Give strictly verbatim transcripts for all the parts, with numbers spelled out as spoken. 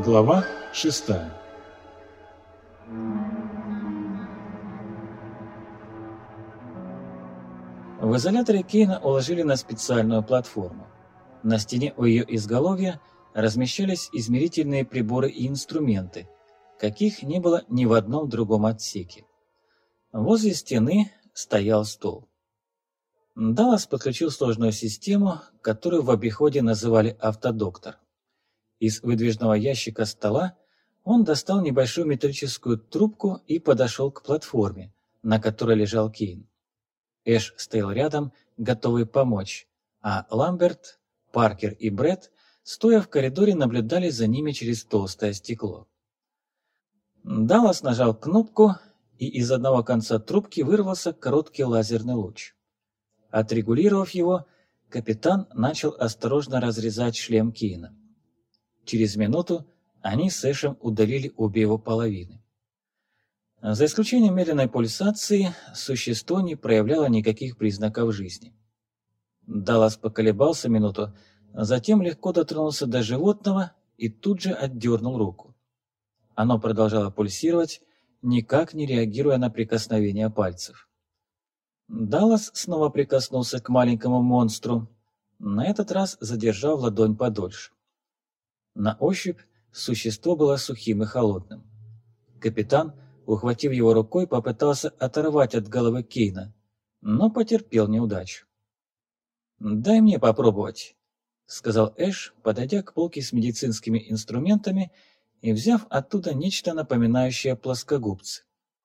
Глава шестая. В изоляторе Кейна уложили на специальную платформу. На стене у ее изголовья размещались измерительные приборы и инструменты, каких не было ни в одном другом отсеке. Возле стены стоял стол. Даллас подключил сложную систему, которую в обиходе называли «автодоктор». Из выдвижного ящика стола он достал небольшую металлическую трубку и подошел к платформе, на которой лежал Кейн. Эш стоял рядом, готовый помочь, а Ламберт, Паркер и Брэд, стоя в коридоре, наблюдали за ними через толстое стекло. Даллас нажал кнопку, и из одного конца трубки вырвался короткий лазерный луч. Отрегулировав его, капитан начал осторожно разрезать шлем Кейна. Через минуту они с Эшем удалили обе его половины. За исключением медленной пульсации, существо не проявляло никаких признаков жизни. Даллас поколебался минуту, затем легко дотронулся до животного и тут же отдернул руку. Оно продолжало пульсировать, никак не реагируя на прикосновение пальцев. Даллас снова прикоснулся к маленькому монстру, на этот раз задержав ладонь подольше. На ощупь существо было сухим и холодным. Капитан, ухватив его рукой, попытался оторвать от головы Кейна, но потерпел неудачу. «Дай мне попробовать», — сказал Эш, подойдя к полке с медицинскими инструментами и взяв оттуда нечто напоминающее плоскогубцы.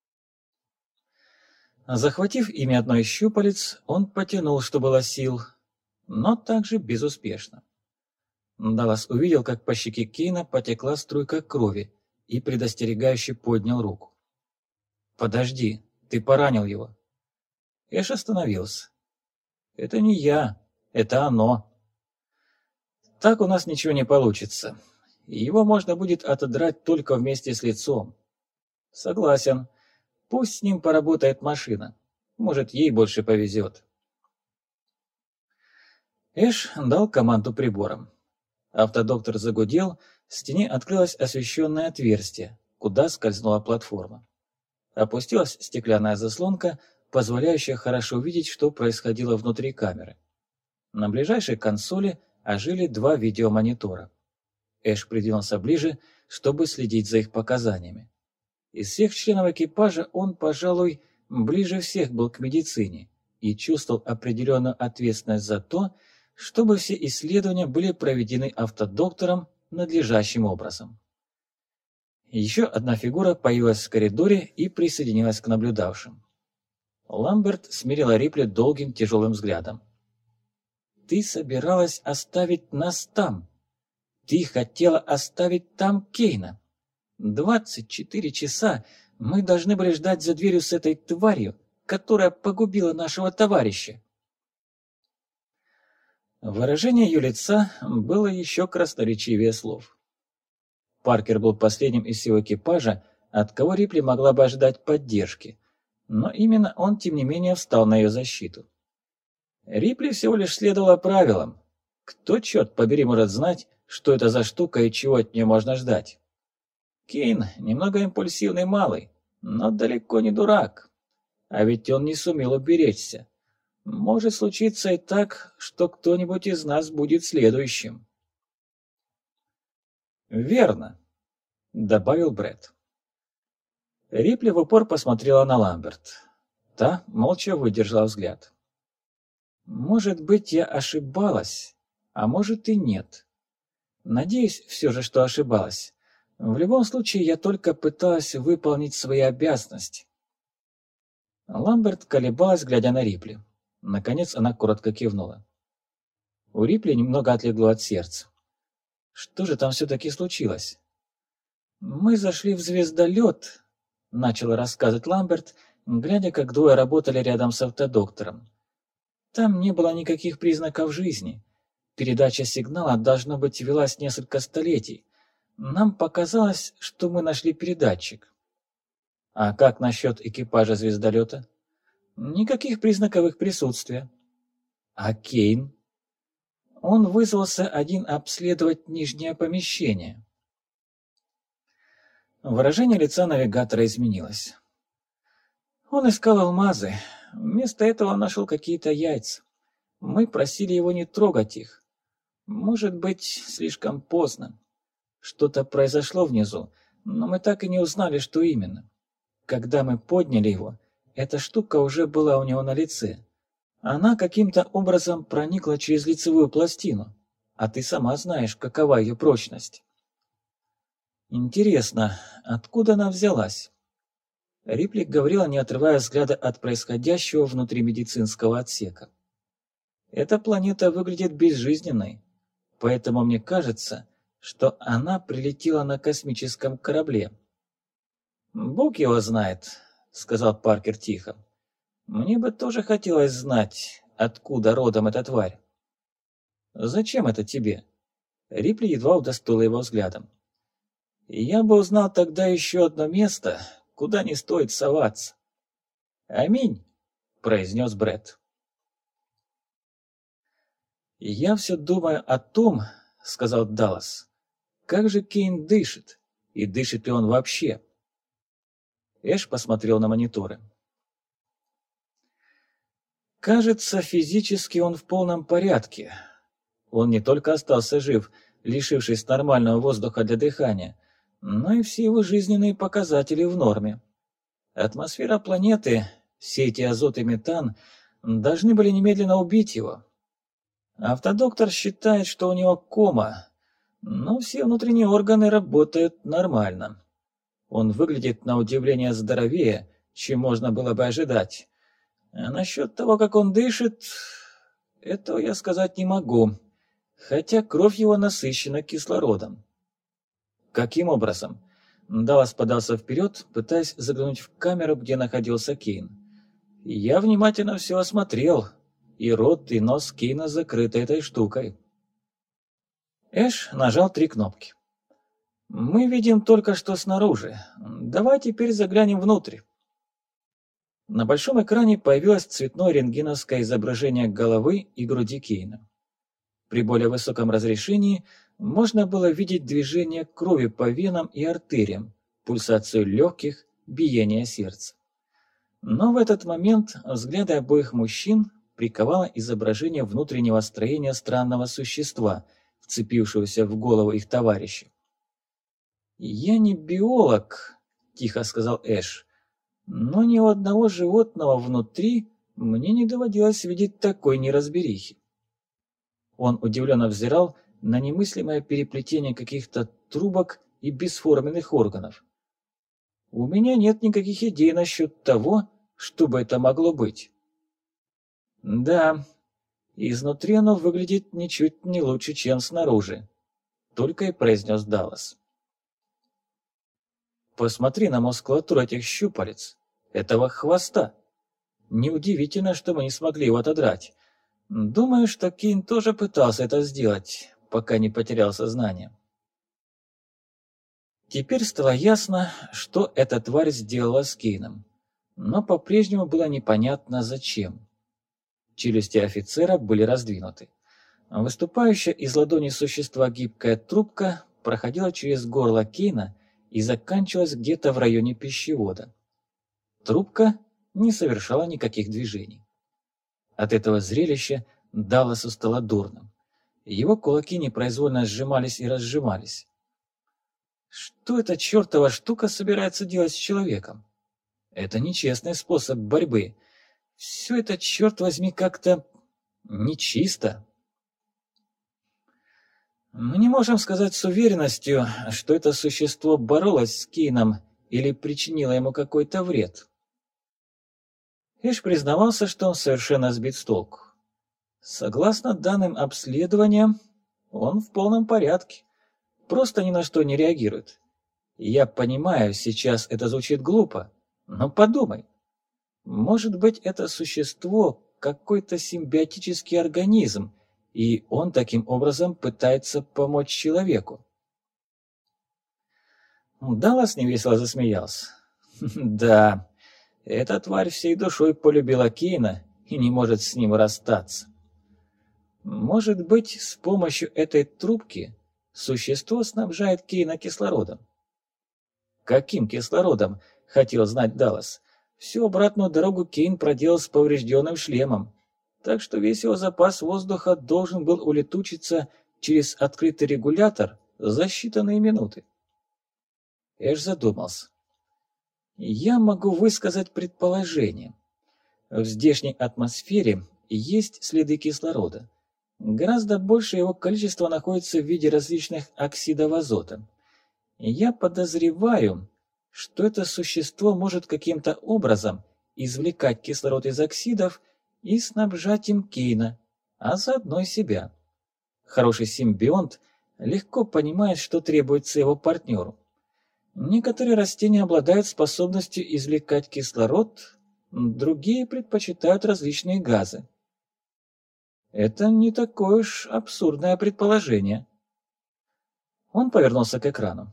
Захватив ими одно из щупалец, он потянул, что было сил, но также безуспешно. Даллас увидел, как по щеке Кейна потекла струйка крови, и предостерегающе поднял руку. «Подожди, ты поранил его». Эш остановился. «Это не я, это оно. Так у нас ничего не получится. Его можно будет отодрать только вместе с лицом». «Согласен. Пусть с ним поработает машина. Может, ей больше повезет». Эш дал команду приборам. Автодоктор загудел, в стене открылось освещенное отверстие, куда скользнула платформа. Опустилась стеклянная заслонка, позволяющая хорошо увидеть, что происходило внутри камеры. На ближайшей консоли ожили два видеомонитора. Эш придвинулся ближе, чтобы следить за их показаниями. Из всех членов экипажа он, пожалуй, ближе всех был к медицине и чувствовал определенную ответственность за то, чтобы все исследования были проведены автодоктором надлежащим образом. Еще одна фигура появилась в коридоре и присоединилась к наблюдавшим. Ламберт смирила Рипли долгим тяжелым взглядом. «Ты собиралась оставить нас там. Ты хотела оставить там Кейна. Двадцать четыре часа мы должны были ждать за дверью с этой тварью, которая погубила нашего товарища». Выражение ее лица было еще красноречивее слов. Паркер был последним из всего экипажа, от кого Рипли могла бы ожидать поддержки, но именно он, тем не менее, встал на ее защиту. Рипли всего лишь следовала правилам. Кто, черт побери, может знать, что это за штука и чего от нее можно ждать? Кейн немного импульсивный малый, но далеко не дурак. А ведь он не сумел уберечься. Может случиться и так, что кто-нибудь из нас будет следующим. «Верно», — добавил Брэд. Рипли в упор посмотрела на Ламберт. Та молча выдержала взгляд. «Может быть, я ошибалась, а может и нет. Надеюсь все же, что ошибалась. В любом случае, я только пыталась выполнить свои обязанности». Ламберт колебалась, глядя на Рипли. Наконец она коротко кивнула. У Рипли немного отлегло от сердца. Что же там все-таки случилось? «Мы зашли в звездолет», — начала рассказывать Ламберт, глядя, как двое работали рядом с автодоктором. «Там не было никаких признаков жизни. Передача сигнала, должно быть, велась несколько столетий. Нам показалось, что мы нашли передатчик». «А как насчет экипажа звездолета?» «Никаких признаков их присутствия». «А Кейн?» «Он вызвался один обследовать нижнее помещение». Выражение лица навигатора изменилось. Он искал алмазы. Вместо этого он нашел какие-то яйца. Мы просили его не трогать их. Может быть, слишком поздно. Что-то произошло внизу, но мы так и не узнали, что именно. Когда мы подняли его, эта штука уже была у него на лице. Она каким-то образом проникла через лицевую пластину, а ты сама знаешь, какова ее прочность. Интересно, откуда она взялась? Рипли говорила, не отрывая взгляда от происходящего внутри медицинского отсека. Эта планета выглядит безжизненной, поэтому мне кажется, что она прилетела на космическом корабле. «Бог его знает», — сказал Паркер тихо. «Мне бы тоже хотелось знать, откуда родом эта тварь». «Зачем это тебе?» Рипли едва удостоила его взглядом. «Я бы узнал тогда еще одно место, куда не стоит соваться». «Аминь», — произнес Бретт. «Я все думаю о том, — сказал Даллас, — как же Кейн дышит, и дышит ли он вообще?» Эш посмотрел на мониторы. «Кажется, физически он в полном порядке. Он не только остался жив, лишившись нормального воздуха для дыхания, но и все его жизненные показатели в норме. Атмосфера планеты, все эти азот и метан, должны были немедленно убить его. Автодоктор считает, что у него кома, но все внутренние органы работают нормально. Он выглядит на удивление здоровее, чем можно было бы ожидать. А насчет того, как он дышит, этого я сказать не могу, хотя кровь его насыщена кислородом». «Каким образом?» Даллас подался вперед, пытаясь заглянуть в камеру, где находился Кейн. «Я внимательно все осмотрел, и рот, и нос Кейна закрыты этой штукой». Эш нажал три кнопки. «Мы видим только что снаружи. Давай теперь заглянем внутрь». На большом экране появилось цветное рентгеновское изображение головы и груди Кейна. При более высоком разрешении можно было видеть движение крови по венам и артериям, пульсацию легких, биение сердца. Но в этот момент взгляды обоих мужчин приковало изображение внутреннего строения странного существа, вцепившегося в голову их товарища. «Я не биолог», — тихо сказал Эш, — «но ни у одного животного внутри мне не доводилось видеть такой неразберихи». Он удивленно взирал на немыслимое переплетение каких-то трубок и бесформенных органов. «У меня нет никаких идей насчет того, что бы это могло быть». «Да, изнутри оно выглядит ничуть не лучше, чем снаружи», — только и произнес Даллас. «Посмотри на мускулатуру этих щупалец, этого хвоста. Неудивительно, что мы не смогли его отодрать. Думаю, что Кейн тоже пытался это сделать, пока не потерял сознание». Теперь стало ясно, что эта тварь сделала с Кейном, но по-прежнему было непонятно зачем. Челюсти офицера были раздвинуты. Выступающая из ладони существа гибкая трубка проходила через горло Кейна и заканчивалась где-то в районе пищевода. Трубка не совершала никаких движений. От этого зрелища Далласу стало дурным. Его кулаки непроизвольно сжимались и разжимались. Что эта чертова штука собирается делать с человеком? Это нечестный способ борьбы. Все это, черт возьми, как-то нечисто. Мы не можем сказать с уверенностью, что это существо боролось с Кейном или причинило ему какой-то вред. Эш признавался, что он совершенно сбит с толку. Согласно данным обследования, он в полном порядке, просто ни на что не реагирует. Я понимаю, сейчас это звучит глупо, но подумай. Может быть, это существо какой-то симбиотический организм, и он таким образом пытается помочь человеку. Даллас невесело засмеялся. Да, эта тварь всей душой полюбила Кейна и не может с ним расстаться. Может быть, с помощью этой трубки существо снабжает Кейна кислородом. Каким кислородом? Хотел знать Даллас. Всю обратную дорогу Кейн проделал с поврежденным шлемом, так что весь его запас воздуха должен был улетучиться через открытый регулятор за считанные минуты. Эш задумался. Я могу высказать предположение. В здешней атмосфере есть следы кислорода. Гораздо большее его количество находится в виде различных оксидов азота. Я подозреваю, что это существо может каким-то образом извлекать кислород из оксидов и снабжать им Кейна, а заодно и себя. Хороший симбионт легко понимает, что требуется его партнеру. Некоторые растения обладают способностью извлекать кислород, другие предпочитают различные газы. Это не такое уж абсурдное предположение. Он повернулся к экрану.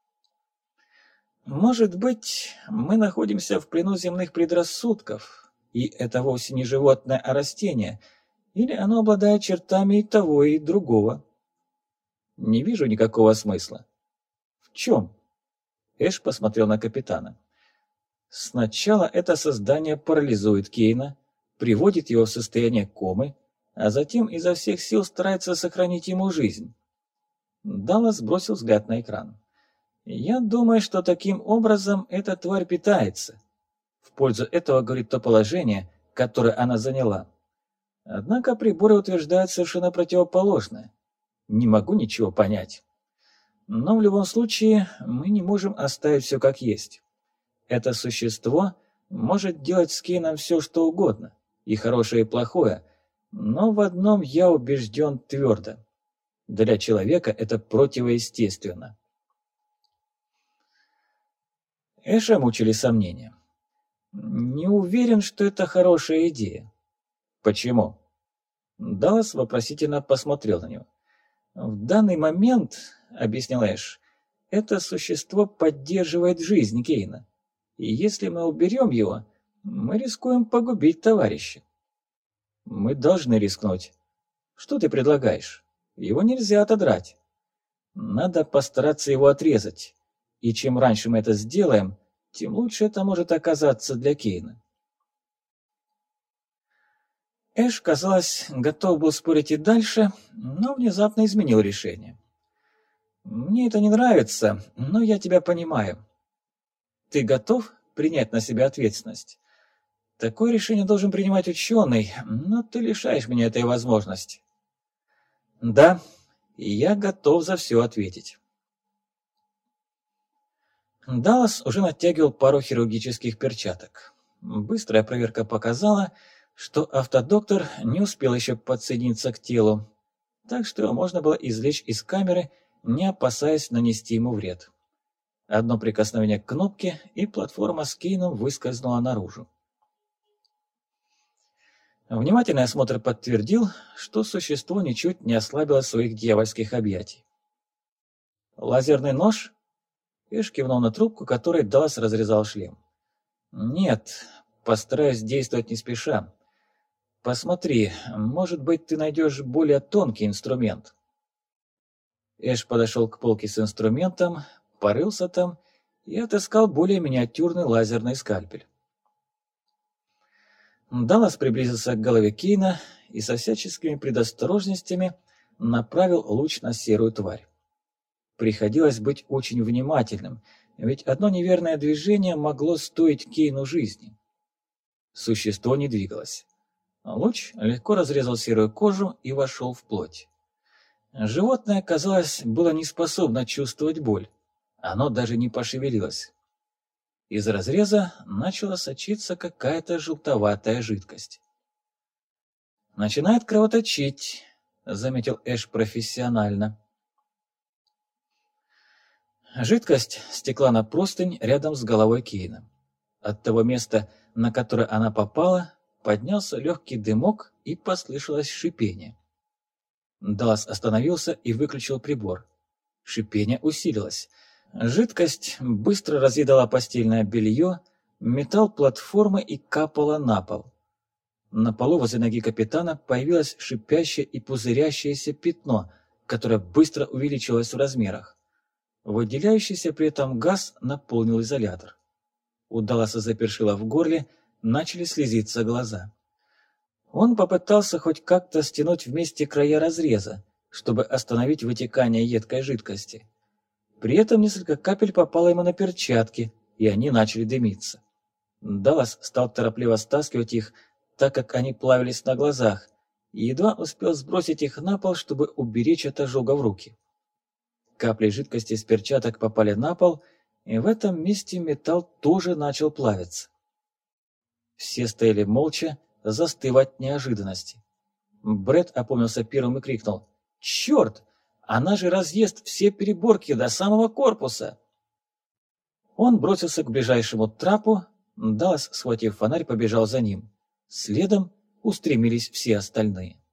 Может быть, мы находимся в плену земных предрассудков, и это вовсе не животное, а растение, или оно обладает чертами и того, и другого. Не вижу никакого смысла. В чем? Эш посмотрел на капитана. Сначала это создание парализует Кейна, приводит его в состояние комы, а затем изо всех сил старается сохранить ему жизнь. Даллас бросил взгляд на экран. Я думаю, что таким образом эта тварь питается. В пользу этого говорит то положение, которое она заняла. Однако приборы утверждают совершенно противоположное. Не могу ничего понять. Но в любом случае мы не можем оставить все как есть. Это существо может делать с Кейном все, что угодно, и хорошее, и плохое, но в одном я убежден твердо. Для человека это противоестественно. Эша мучили сомнения. Не уверен, что это хорошая идея. Почему? Даллас вопросительно посмотрел на него. В данный момент, объяснил Эш, это существо поддерживает жизнь Кейна. И если мы уберем его, мы рискуем погубить товарища. Мы должны рискнуть. Что ты предлагаешь? Его нельзя отодрать. Надо постараться его отрезать. И чем раньше мы это сделаем, тем лучше это может оказаться для Кейна. Эш, казалось, готов был спорить и дальше, но внезапно изменил решение. «Мне это не нравится, но я тебя понимаю. Ты готов принять на себя ответственность? Такое решение должен принимать ученый, но ты лишаешь меня этой возможности». «Да, и я готов за все ответить». Даллас уже натягивал пару хирургических перчаток. Быстрая проверка показала, что автодоктор не успел еще подсоединиться к телу, так что его можно было извлечь из камеры, не опасаясь нанести ему вред. Одно прикосновение к кнопке, и платформа с Кейном выскользнула наружу. Внимательный осмотр подтвердил, что существо ничуть не ослабило своих дьявольских объятий. «Лазерный нож?» Эш кивнул на трубку, которой Даллас разрезал шлем. «Нет, постараюсь действовать не спеша. Посмотри, может быть, ты найдешь более тонкий инструмент». Эш подошел к полке с инструментом, порылся там и отыскал более миниатюрный лазерный скальпель. Даллас приблизился к голове Кейна и со всяческими предосторожностями направил луч на серую тварь. Приходилось быть очень внимательным, ведь одно неверное движение могло стоить Кейну жизни. Существо не двигалось. Луч легко разрезал серую кожу и вошел в плоть. Животное, казалось, было не способно чувствовать боль. Оно даже не пошевелилось. Из разреза начала сочиться какая-то желтоватая жидкость. «Начинает кровоточить», — заметил Эш профессионально. Жидкость стекла на простынь рядом с головой Кейна. От того места, на которое она попала, поднялся легкий дымок и послышалось шипение. Даллас остановился и выключил прибор. Шипение усилилось. Жидкость быстро разъедала постельное белье, металл платформы и капала на пол. На полу возле ноги капитана появилось шипящее и пузырящееся пятно, которое быстро увеличилось в размерах. Выделяющийся при этом газ наполнил изолятор. У Далласа запершило в горле, начали слезиться глаза. Он попытался хоть как-то стянуть вместе края разреза, чтобы остановить вытекание едкой жидкости. При этом несколько капель попало ему на перчатки, и они начали дымиться. Даллас стал торопливо стаскивать их, так как они плавились на глазах, и едва успел сбросить их на пол, чтобы уберечь от ожога в руки. Капли жидкости из перчаток попали на пол, и в этом месте металл тоже начал плавиться. Все стояли молча, застыв от неожиданности. Брэд опомнился первым и крикнул: «Черт! Она же разъест все переборки до самого корпуса!» Он бросился к ближайшему трапу, Даллас, схватив фонарь, побежал за ним. Следом устремились все остальные.